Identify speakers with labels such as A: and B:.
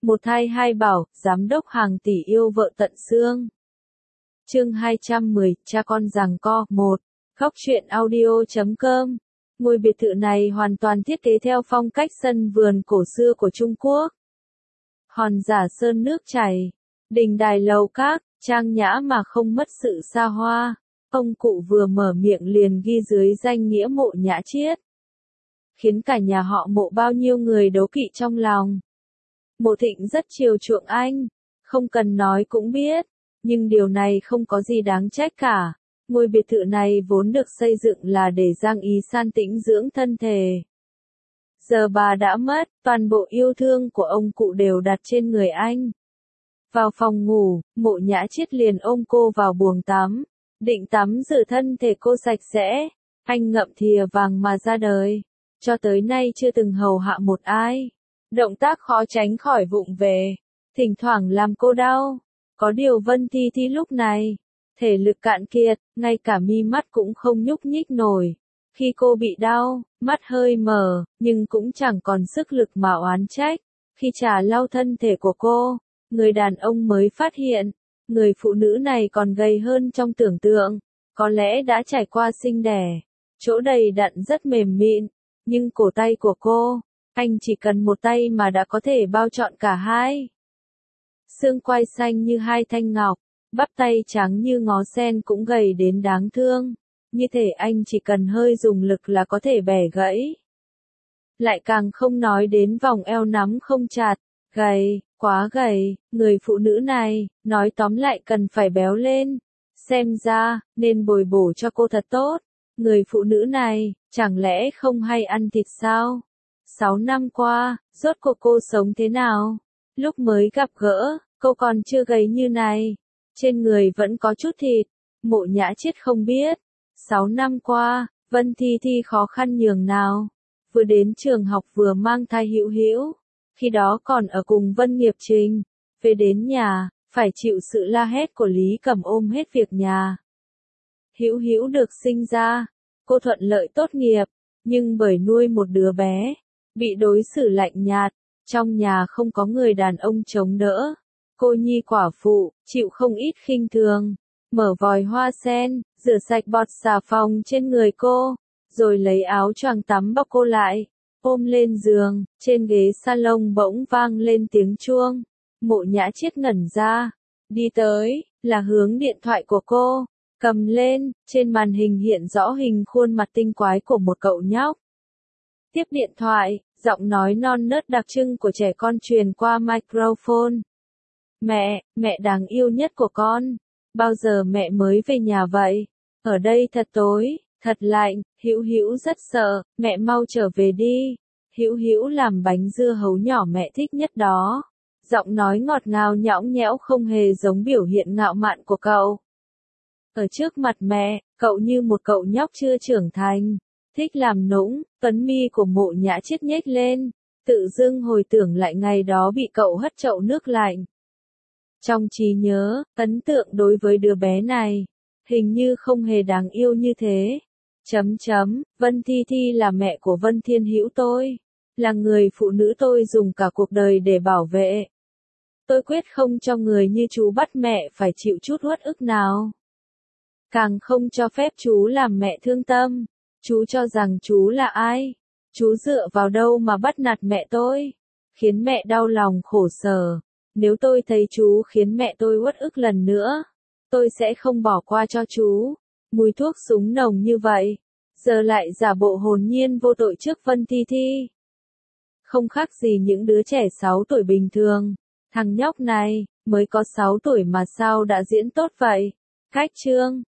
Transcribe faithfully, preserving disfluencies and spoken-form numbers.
A: Một thai hai bảo, giám đốc hàng tỷ yêu vợ tận xương. Chương hai trăm mười, cha con giằng co. một. Góc truyện audio chấm com. Ngôi biệt thự này hoàn toàn thiết kế theo phong cách sân vườn cổ xưa của Trung Quốc. Hòn giả sơn nước chảy, đình đài lầu các, trang nhã mà không mất sự xa hoa. Ông cụ vừa mở miệng liền ghi dưới danh nghĩa Mộ Nhã Chiết, khiến cả nhà họ Mộ bao nhiêu người đố kỵ trong lòng. Mộ Thịnh rất chiều chuộng anh, không cần nói cũng biết, nhưng điều này không có gì đáng trách cả. Ngôi biệt thự này vốn được xây dựng là để Giang Ý San tĩnh dưỡng thân thể. Giờ bà đã mất, toàn bộ yêu thương của ông cụ đều đặt trên người anh. Vào phòng ngủ, Mộ Nhã Chiết liền ôm cô vào buồng tắm, định tắm rửa thân thể cô sạch sẽ. Anh ngậm thìa vàng mà ra đời, cho tới nay chưa từng hầu hạ một ai. Động tác khó tránh khỏi vụng về, thỉnh thoảng làm cô đau. Có điều Vân Thi Thi lúc này, thể lực cạn kiệt, ngay cả mi mắt cũng không nhúc nhích nổi. Khi cô bị đau, mắt hơi mở, nhưng cũng chẳng còn sức lực mà oán trách. Khi chà lau thân thể của cô, người đàn ông mới phát hiện, người phụ nữ này còn gầy hơn trong tưởng tượng. Có lẽ đã trải qua sinh đẻ, chỗ đầy đặn rất mềm mịn, nhưng cổ tay của cô, anh chỉ cần một tay mà đã có thể bao trọn cả hai. Xương quai xanh như hai thanh ngọc, bắp tay trắng như ngó sen cũng gầy đến đáng thương. Như thể anh chỉ cần hơi dùng lực là có thể bẻ gãy. Lại càng không nói đến vòng eo nắm không chặt, gầy, quá gầy, người phụ nữ này, nói tóm lại cần phải béo lên. Xem ra, nên bồi bổ cho cô thật tốt. Người phụ nữ này, chẳng lẽ không hay ăn thịt sao? Sáu năm qua, rốt cuộc cô sống thế nào? Lúc mới gặp gỡ, cô còn chưa gầy như này. Trên người vẫn có chút thịt. Mộ Nhã Chiết không biết. Sáu năm qua, Vân Thi Thi khó khăn nhường nào. Vừa đến trường học vừa mang thai Hữu Hữu. Khi đó còn ở cùng Vân Nghiệp Trình. Về đến nhà, phải chịu sự la hét của Lý Cẩm ôm hết việc nhà. Hữu Hữu được sinh ra, cô thuận lợi tốt nghiệp, nhưng bởi nuôi một đứa bé, bị đối xử lạnh nhạt, trong nhà không có người đàn ông chống đỡ. Cô nhi quả phụ, chịu không ít khinh thường, mở vòi hoa sen, rửa sạch bọt xà phòng trên người cô, rồi lấy áo choàng tắm bọc cô lại, ôm lên giường. Trên ghế salon bỗng vang lên tiếng chuông. Mộ Nhã Chiết ngẩn ra, đi tới, là hướng điện thoại của cô, cầm lên, trên màn hình hiện rõ hình khuôn mặt tinh quái của một cậu nhóc. Tiếp điện thoại, giọng nói non nớt đặc trưng của trẻ con truyền qua microphone. Mẹ, mẹ đáng yêu nhất của con, bao giờ mẹ mới về nhà vậy? Ở đây thật tối, thật lạnh, Hữu Hữu rất sợ, mẹ mau trở về đi. Hữu Hữu làm bánh dưa hấu nhỏ mẹ thích nhất đó. Giọng nói ngọt ngào nhõng nhẽo không hề giống biểu hiện ngạo mạn của cậu. Ở trước mặt mẹ, cậu như một cậu nhóc chưa trưởng thành, thích làm nũng. Tuấn mi của Mộ Nhã Chiết nhếch lên, tự dưng hồi tưởng lại ngày đó bị cậu hất chậu nước lạnh. Trong trí nhớ, ấn tượng đối với đứa bé này, hình như không hề đáng yêu như thế. Chấm chấm, Vân Thi Thi là mẹ của Vân Thiên Hữu tôi, là người phụ nữ tôi dùng cả cuộc đời để bảo vệ. Tôi quyết không cho người như chú bắt mẹ phải chịu chút uất ức nào. Càng không cho phép chú làm mẹ thương tâm. Chú cho rằng chú là ai? Chú dựa vào đâu mà bắt nạt mẹ tôi? Khiến mẹ đau lòng khổ sở. Nếu tôi thấy chú khiến mẹ tôi uất ức lần nữa, tôi sẽ không bỏ qua cho chú. Mùi thuốc súng nồng như vậy, giờ lại giả bộ hồn nhiên vô tội trước Vân Thi Thi. Không khác gì những đứa trẻ sáu tuổi bình thường. Thằng nhóc này, mới có sáu tuổi mà sao đã diễn tốt vậy? Cách chương,